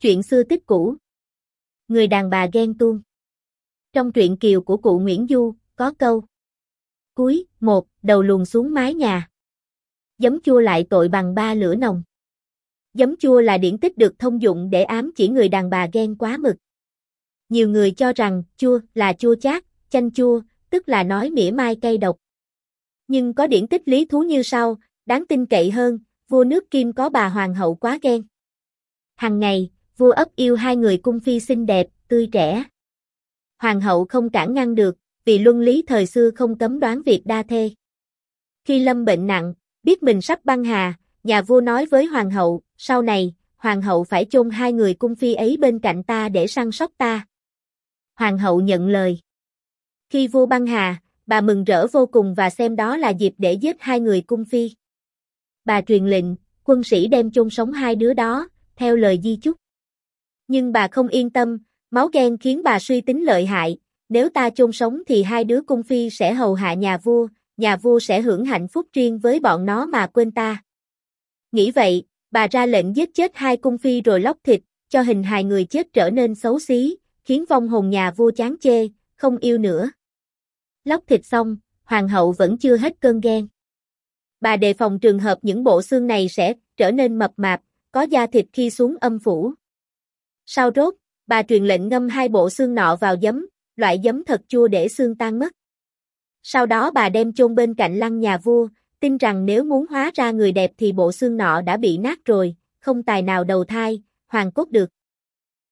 Chuyện xưa tích cũ. Người đàn bà ghen tuông. Trong truyện Kiều của cụ Nguyễn Du, có câu cuối, một, đầu luồn xuống mái nhà. Giấm chua lại tội bằng 3 lửa nồng. Giấm chua là điển tích được thông dụng để ám chỉ người đàn bà ghen quá mực. Nhiều người cho rằng chua là chua chát, chanh chua, tức là nói mỉa mai cay độc. Nhưng có điển tích lý thú như sau, đáng tin cậy hơn, vua nước Kim có bà hoàng hậu quá ghen. Hằng ngày, vua ấp yêu 2 người cung phi xinh đẹp, tươi trẻ. Hoàng hậu không cản ngăn được, vì luân lý thời xưa không cấm đoán việc đa thê. Khi lâm bệnh nặng, biết mình sắp băng hà, nhà vua nói với hoàng hậu, sau này, hoàng hậu phải chôn 2 người cung phi ấy bên cạnh ta để săn sóc ta. Hoàng hậu nhận lời. Khi vua băng hà, bà mừng rỡ vô cùng và xem đó là dịp để giết 2 người cung phi. Bà truyền lệnh, quân sĩ đem chôn sống 2 đứa đó, theo lời di chúc. Nhưng bà không yên tâm, máu ghen khiến bà suy tính lợi hại, nếu ta chôn sống thì 2 đứa cung phi sẽ hầu hạ nhà vua sẽ hưởng hạnh phúc riêng với bọn nó mà quên ta. Nghĩ vậy, bà ra lệnh giết chết 2 cung phi rồi lóc thịt, cho hình hài người chết trở nên xấu xí, khiến vong hồn nhà vua chán chê, không yêu nữa. Lóc thịt xong, hoàng hậu vẫn chưa hết cơn ghen. Bà đề phòng trường hợp những bộ xương này sẽ trở nên mập mạp, có da thịt khi xuống âm phủ. Sau rốt, bà truyền lệnh ngâm 2 bộ xương nọ vào giấm, loại giấm thật chua để xương tan mất. Sau đó bà đem chôn bên cạnh lăng nhà vua, tin rằng nếu muốn hóa ra người đẹp thì bộ xương nọ đã bị nát rồi, không tài nào đầu thai, hoàn cốt được.